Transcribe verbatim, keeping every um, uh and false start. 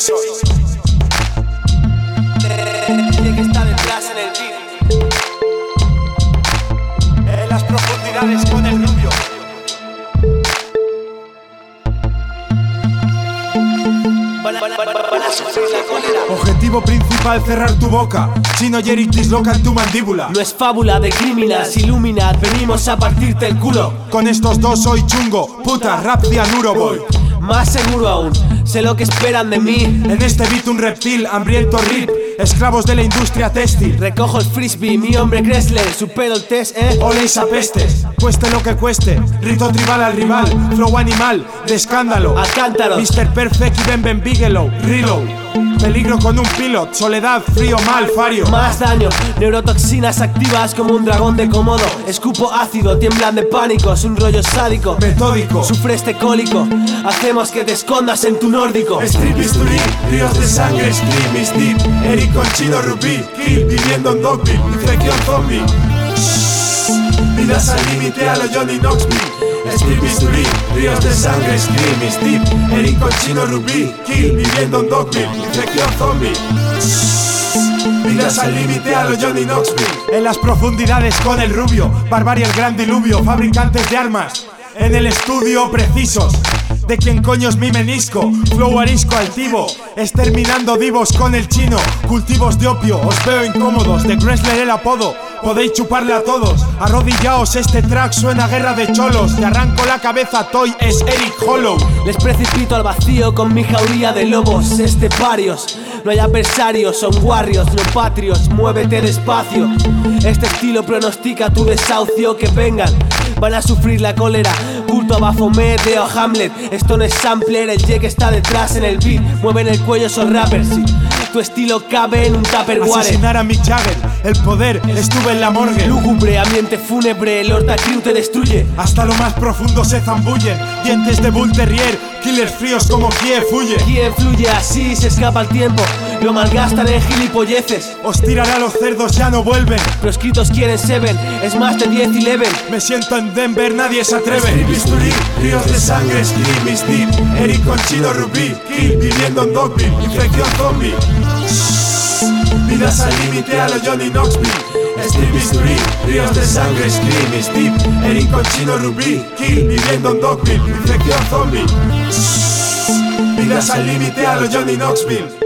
precisos. Que está detrás en el beat. En las profundidades con el rubio. Para, para, para, para sufrir la cólera. Objetivo principal, cerrar tu boca. Chino Jerry disloca en tu mandíbula. No es fábula de criminals, Illuminat, venimos a partirte el culo. Con estos dos soy chungo, puta, rap cianuro boy. Más seguro aún, sé lo que esperan de mí. En este beat un reptil, hambriento rip, esclavos de la industria textil. Recojo el frisbee, mi hombre Kressler, supero el test, eh. Oléis a pestes, cueste lo que cueste. Rito tribal al rival, flow animal, de escándalo. A cántaros, mister Perfect y Ben Ben Bigelow, reload. Peligro con un pilot, soledad, frío, mal, fario. Más daño, neurotoxinas activas como un dragón de Komodo. Escupo ácido, tiemblan de pánico, es un rollo sádico. Metódico, sufre este cólico, hacemos que te escondas en tu nórdico. Strip bisturí, ríos de sangre, scream is deep. Eric con Chino Rubí, kill, viviendo en Dogville, infección zombie. Shhh, vidas al límite a lo Johnny Knoxville. Strip bisturí, ríos de sangre, scream is deep. Eric con Chino Rubí, kill, viviendo en Dogville, infección zombie. Shhh, vidas al límite a lo Johnny Knoxville. En las profundidades con el rubio, barbarie el gran diluvio, fabricantes de armas. En el estudio precisos, de quién coño es mi menisco. Flow arisco altivo, exterminando divos con el chino. Cultivos de opio, os veo incómodos. De Kressler el apodo, podéis chuparle a todos. Arrodillaos, este track suena a guerra de cholos. Te arranco la cabeza, Toy es Eric Hollow. Les precipito al vacío con mi jauría de lobos esteparios. No hay adversarios, son warriors, no patrios, muévete despacio. Este estilo pronostica tu desahucio, que vengan, van a sufrir la cólera. Culto a Baphomet, Deo Hamlet, esto no es sampler, el Jake está detrás en el beat. Mueven el cuello esos rappers, sí. Tu estilo cabe en un Tupperware. Asesinar a Mick Jagger, el poder, estuve en la morgue. Lúgubre, ambiente fúnebre, el Horta Crew te destruye. Hasta lo más profundo se zambullen, dientes de Bull Terrier, killers fríos como Kiev huye. Quien fluye así se escapa el tiempo, lo malgastan en gilipolleces. Os tiraré a los cerdos, ya no vuelven. Proscritos quieren Seven, es más de diez y eleven. Me siento en Denver, nadie se atreve. Strip bisturí, ríos de sangre, scream is deep. Eric con Chino Rubí, kill, viviendo en Dogville, infección zombie. Shhh, vidas al límite a lo Johnny Knoxville. Strip bisturí, ríos de sangre, scream is deep. Eric con Chino Rubí, kill, viviendo en Dogville, infección zombie. Shhh, vidas al límite a lo Johnny Knoxville.